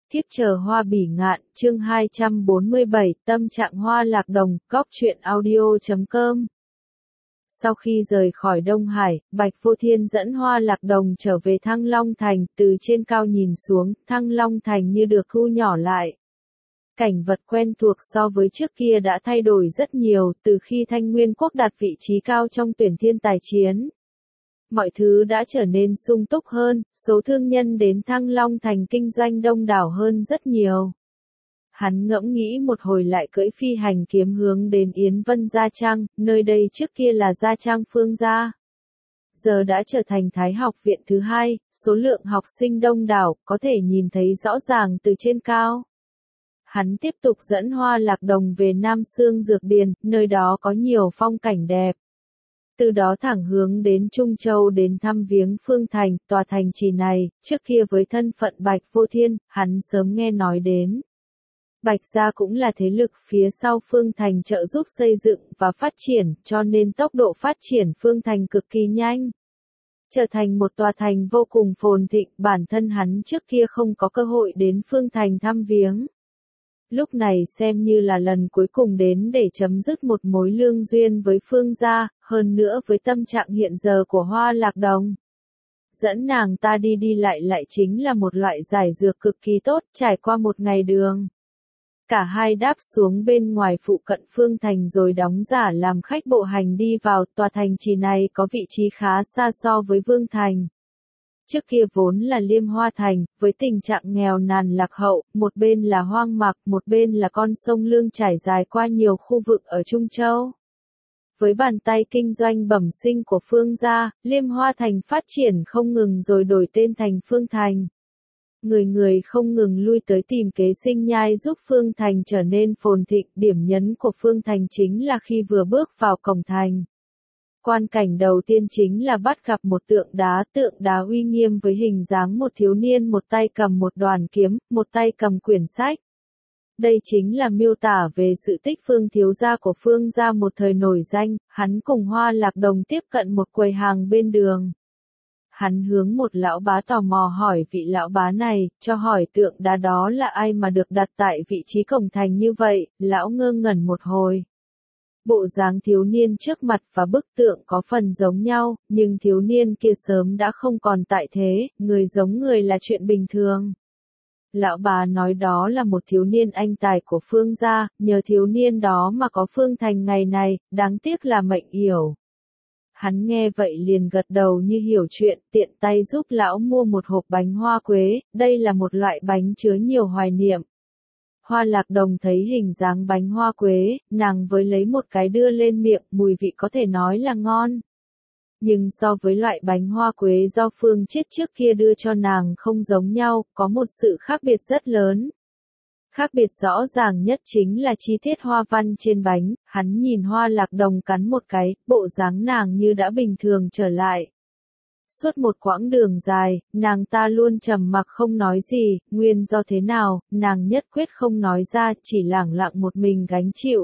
Thiếp chờ hoa bỉ ngạn, chương 247, tâm trạng Hoa Lạc Đồng, góc truyện audio.com. Sau khi rời khỏi Đông Hải, Bạch Vô Thiên dẫn Hoa Lạc Đồng trở về Thăng Long Thành, từ trên cao nhìn xuống, Thăng Long Thành như được thu nhỏ lại. Cảnh vật quen thuộc so với trước kia đã thay đổi rất nhiều, từ khi Thanh Nguyên Quốc đạt vị trí cao trong tuyển thiên tài chiến. Mọi thứ đã trở nên sung túc hơn, số thương nhân đến Thăng Long Thành kinh doanh đông đảo hơn rất nhiều. Hắn ngẫm nghĩ một hồi lại cưỡi phi hành kiếm hướng đến Yến Vân Gia Trang, nơi đây trước kia là Gia Trang Phương Gia. Giờ đã trở thành Thái học viện thứ hai, số lượng học sinh đông đảo, có thể nhìn thấy rõ ràng từ trên cao. Hắn tiếp tục dẫn Hoa Lạc Đồng về Nam Xương Dược Điền, nơi đó có nhiều phong cảnh đẹp. Từ đó thẳng hướng đến Trung Châu đến thăm viếng Phương Thành, tòa thành trì này, trước kia với thân phận Bạch Vô Thiên, hắn sớm nghe nói đến. Bạch gia cũng là thế lực phía sau Phương Thành trợ giúp xây dựng và phát triển, cho nên tốc độ phát triển Phương Thành cực kỳ nhanh. Trở thành một tòa thành vô cùng phồn thịnh, bản thân hắn trước kia không có cơ hội đến Phương Thành thăm viếng. Lúc này xem như là lần cuối cùng đến để chấm dứt một mối lương duyên với Phương gia, hơn nữa với tâm trạng hiện giờ của Hoa Lạc Đồng. Dẫn nàng ta đi lại chính là một loại giải dược cực kỳ tốt, trải qua một ngày đường. Cả hai đáp xuống bên ngoài phụ cận Phương Thành rồi đóng giả làm khách bộ hành đi vào, tòa thành trì này có vị trí khá xa so với Vương Thành. Trước kia vốn là Liêm Hoa Thành, với tình trạng nghèo nàn lạc hậu, một bên là hoang mạc, một bên là con sông Lương trải dài qua nhiều khu vực ở Trung Châu. Với bàn tay kinh doanh bẩm sinh của Phương gia, Liêm Hoa Thành phát triển không ngừng rồi đổi tên thành Phương Thành. Người không ngừng lui tới tìm kế sinh nhai giúp Phương Thành trở nên phồn thịnh, điểm nhấn của Phương Thành chính là khi vừa bước vào cổng thành. Quan cảnh đầu tiên chính là bắt gặp một tượng đá uy nghiêm với hình dáng một thiếu niên một tay cầm một đoàn kiếm, một tay cầm quyển sách. Đây chính là miêu tả về sự tích Phương thiếu gia của Phương gia một thời nổi danh, hắn cùng Hoa Lạc Đồng tiếp cận một quầy hàng bên đường. Hắn hướng một lão bá tò mò hỏi vị lão bá này, cho hỏi tượng đá đó là ai mà được đặt tại vị trí cổng thành như vậy, lão ngơ ngẩn một hồi. Bộ dáng thiếu niên trước mặt và bức tượng có phần giống nhau, nhưng thiếu niên kia sớm đã không còn tại thế, người giống người là chuyện bình thường. Lão bà nói đó là một thiếu niên anh tài của Phương gia, nhờ thiếu niên đó mà có Phương Thành ngày này, đáng tiếc là mệnh yểu. Hắn nghe vậy liền gật đầu như hiểu chuyện, tiện tay giúp lão mua một hộp bánh hoa quế, đây là một loại bánh chứa nhiều hoài niệm. Hoa Lạc Đồng thấy hình dáng bánh hoa quế, nàng với lấy một cái đưa lên miệng, mùi vị có thể nói là ngon. Nhưng so với loại bánh hoa quế do Phương Chiết trước kia đưa cho nàng không giống nhau, có một sự khác biệt rất lớn. Khác biệt rõ ràng nhất chính là chi tiết hoa văn trên bánh, hắn nhìn Hoa Lạc Đồng cắn một cái, bộ dáng nàng như đã bình thường trở lại. Suốt một quãng đường dài, nàng ta luôn trầm mặc không nói gì, nguyên do thế nào, nàng nhất quyết không nói ra, chỉ lẳng lặng một mình gánh chịu.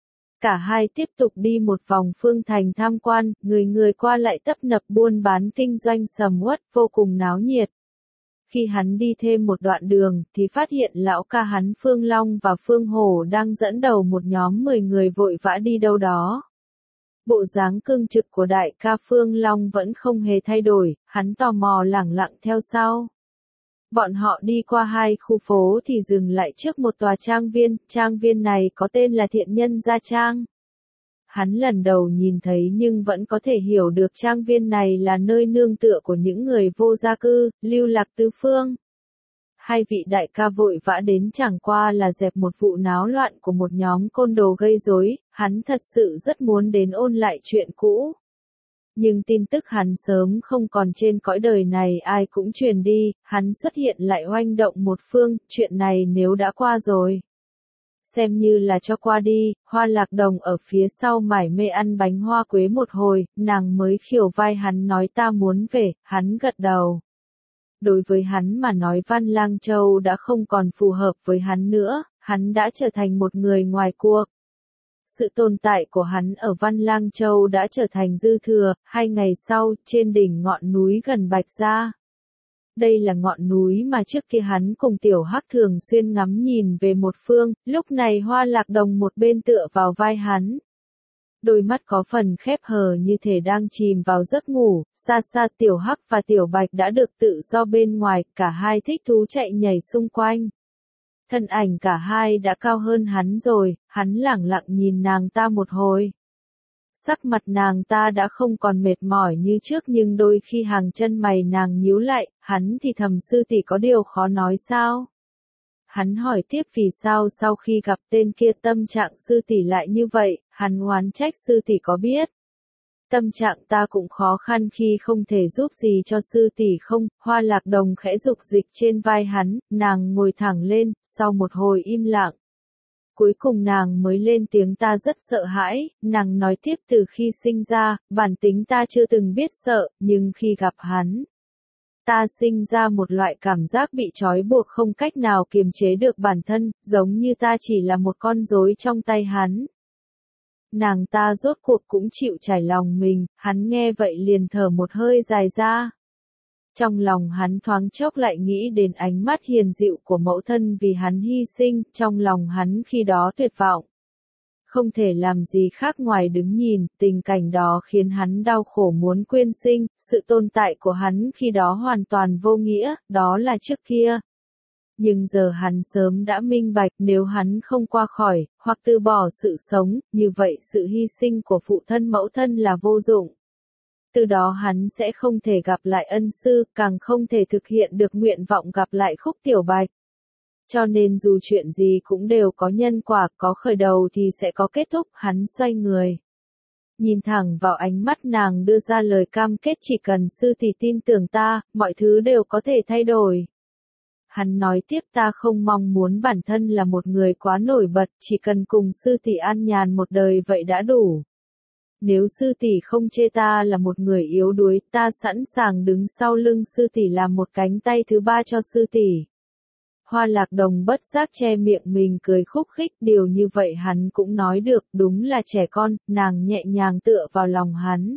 Cả hai tiếp tục đi một vòng Phương Thành tham quan, người qua lại tấp nập buôn bán kinh doanh sầm uất, vô cùng náo nhiệt. Khi hắn đi thêm một đoạn đường, thì phát hiện lão ca hắn Phương Long và Phương Hổ đang dẫn đầu một nhóm 10 người vội vã đi đâu đó. Bộ dáng cương trực của đại ca Phương Long vẫn không hề thay đổi, hắn tò mò lẳng lặng theo sau. Bọn họ đi qua hai khu phố thì dừng lại trước một tòa trang viên này có tên là Thiện Nhân Gia Trang. Hắn lần đầu nhìn thấy nhưng vẫn có thể hiểu được trang viên này là nơi nương tựa của những người vô gia cư, lưu lạc tứ phương. Hai vị đại ca vội vã đến chẳng qua là dẹp một vụ náo loạn của một nhóm côn đồ gây rối, hắn thật sự rất muốn đến ôn lại chuyện cũ. Nhưng tin tức hắn sớm không còn trên cõi đời này ai cũng truyền đi, hắn xuất hiện lại oanh động một phương, chuyện này nếu đã qua rồi. Xem như là cho qua đi, Hoa Lạc Đồng ở phía sau mải mê ăn bánh hoa quế một hồi, nàng mới khiều vai hắn nói ta muốn về, hắn gật đầu. Đối với hắn mà nói Văn Lang Châu đã không còn phù hợp với hắn nữa, hắn đã trở thành một người ngoài cuộc. Sự tồn tại của hắn ở Văn Lang Châu đã trở thành dư thừa, 2 ngày sau, trên đỉnh ngọn núi gần Bạch Gia. Đây là ngọn núi mà trước kia hắn cùng Tiểu Hắc thường xuyên ngắm nhìn về một phương, lúc này Hoa Lạc Đồng một bên tựa vào vai hắn. Đôi mắt có phần khép hờ như thể đang chìm vào giấc ngủ, xa xa Tiểu Hắc và Tiểu Bạch đã được tự do bên ngoài, cả hai thích thú chạy nhảy xung quanh. Thân ảnh cả hai đã cao hơn hắn rồi, hắn lẳng lặng nhìn nàng ta một hồi. Sắc mặt nàng ta đã không còn mệt mỏi như trước nhưng đôi khi hàng chân mày nàng nhíu lại, hắn thì thầm sư tỷ có điều khó nói sao? Hắn hỏi tiếp vì sao sau khi gặp tên kia tâm trạng sư tỷ lại như vậy, hắn oán trách sư tỷ có biết. Tâm trạng ta cũng khó khăn khi không thể giúp gì cho sư tỷ không, Hoa Lạc Đồng khẽ dục dịch trên vai hắn, nàng ngồi thẳng lên, sau một hồi im lặng. Cuối cùng nàng mới lên tiếng ta rất sợ hãi, nàng nói tiếp từ khi sinh ra, bản tính ta chưa từng biết sợ, nhưng khi gặp hắn, ta sinh ra một loại cảm giác bị trói buộc không cách nào kiềm chế được bản thân, giống như ta chỉ là một con rối trong tay hắn. Nàng ta rốt cuộc cũng chịu trải lòng mình, hắn nghe vậy liền thở một hơi dài ra. Trong lòng hắn thoáng chốc lại nghĩ đến ánh mắt hiền dịu của mẫu thân vì hắn hy sinh, trong lòng hắn khi đó tuyệt vọng. Không thể làm gì khác ngoài đứng nhìn, tình cảnh đó khiến hắn đau khổ muốn quyên sinh, sự tồn tại của hắn khi đó hoàn toàn vô nghĩa, đó là trước kia. Nhưng giờ hắn sớm đã minh bạch nếu hắn không qua khỏi, hoặc từ bỏ sự sống, như vậy sự hy sinh của phụ thân mẫu thân là vô dụng. Từ đó hắn sẽ không thể gặp lại ân sư, càng không thể thực hiện được nguyện vọng gặp lại Khúc Tiểu Bạch. Cho nên dù chuyện gì cũng đều có nhân quả, có khởi đầu thì sẽ có kết thúc, hắn xoay người. Nhìn thẳng vào ánh mắt nàng đưa ra lời cam kết chỉ cần sư tỷ tin tưởng ta, mọi thứ đều có thể thay đổi. Hắn nói tiếp ta không mong muốn bản thân là một người quá nổi bật, chỉ cần cùng sư tỷ an nhàn một đời vậy đã đủ. Nếu sư tỷ không chê ta là một người yếu đuối, ta sẵn sàng đứng sau lưng sư tỷ làm một cánh tay thứ ba cho sư tỷ. Hoa Lạc Đồng bất giác che miệng mình cười khúc khích, điều như vậy hắn cũng nói được, đúng là trẻ con, nàng nhẹ nhàng tựa vào lòng hắn.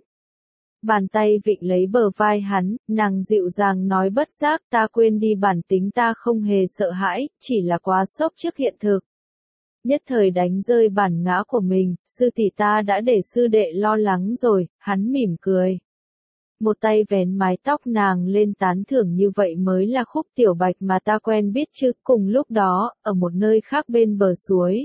Bàn tay vịn lấy bờ vai hắn, nàng dịu dàng nói bất giác ta quên đi bản tính ta không hề sợ hãi, chỉ là quá sốc trước hiện thực. Nhất thời đánh rơi bản ngã của mình, sư tỷ ta đã để sư đệ lo lắng rồi, hắn mỉm cười. Một tay vén mái tóc nàng lên tán thưởng như vậy mới là Khúc Tiểu Bạch mà ta quen biết chứ, cùng lúc đó, ở một nơi khác bên bờ suối.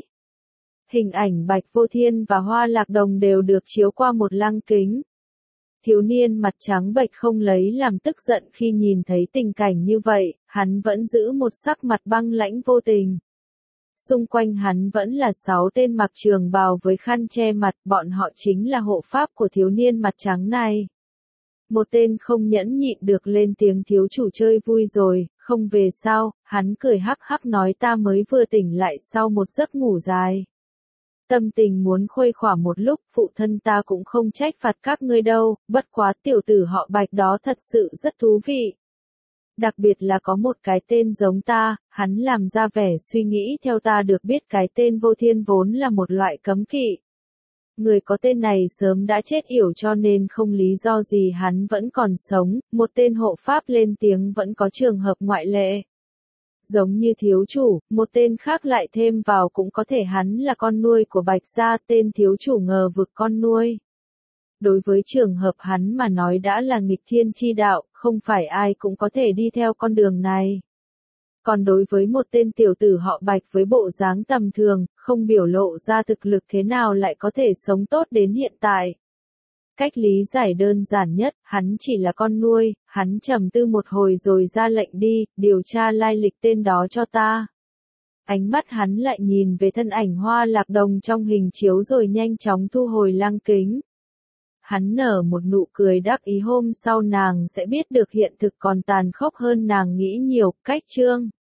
Hình ảnh Bạch Vô Thiên và Hoa Lạc Đồng đều được chiếu qua một lăng kính. Thiếu niên mặt trắng bệch không lấy làm tức giận khi nhìn thấy tình cảnh như vậy, hắn vẫn giữ một sắc mặt băng lãnh vô tình. Xung quanh hắn vẫn là 6 tên mặc trường bào với khăn che mặt, bọn họ chính là hộ pháp của thiếu niên mặt trắng này. Một tên không nhẫn nhịn được lên tiếng thiếu chủ chơi vui rồi, không về sao, hắn cười hắc hắc nói ta mới vừa tỉnh lại sau một giấc ngủ dài. Tâm tình muốn khuây khỏa một lúc, phụ thân ta cũng không trách phạt các ngươi đâu, bất quá tiểu tử họ Bạch đó thật sự rất thú vị. Đặc biệt là có một cái tên giống ta, hắn làm ra vẻ suy nghĩ theo ta được biết cái tên Vô Thiên vốn là một loại cấm kỵ. Người có tên này sớm đã chết yểu cho nên không lý do gì hắn vẫn còn sống, một tên hộ pháp lên tiếng vẫn có trường hợp ngoại lệ. Giống như thiếu chủ, một tên khác lại thêm vào cũng có thể hắn là con nuôi của Bạch gia, tên thiếu chủ ngờ vực con nuôi. Đối với trường hợp hắn mà nói đã là nghịch thiên chi đạo, không phải ai cũng có thể đi theo con đường này. Còn đối với một tên tiểu tử họ Bạch với bộ dáng tầm thường, không biểu lộ ra thực lực thế nào lại có thể sống tốt đến hiện tại. Cách lý giải đơn giản nhất, hắn chỉ là con nuôi, hắn trầm tư một hồi rồi ra lệnh đi, điều tra lai lịch tên đó cho ta. Ánh mắt hắn lại nhìn về thân ảnh Hoa Lạc Đồng trong hình chiếu rồi nhanh chóng thu hồi lăng kính. Hắn nở một nụ cười đắc ý hôm sau nàng sẽ biết được hiện thực còn tàn khốc hơn nàng nghĩ nhiều, cách chương.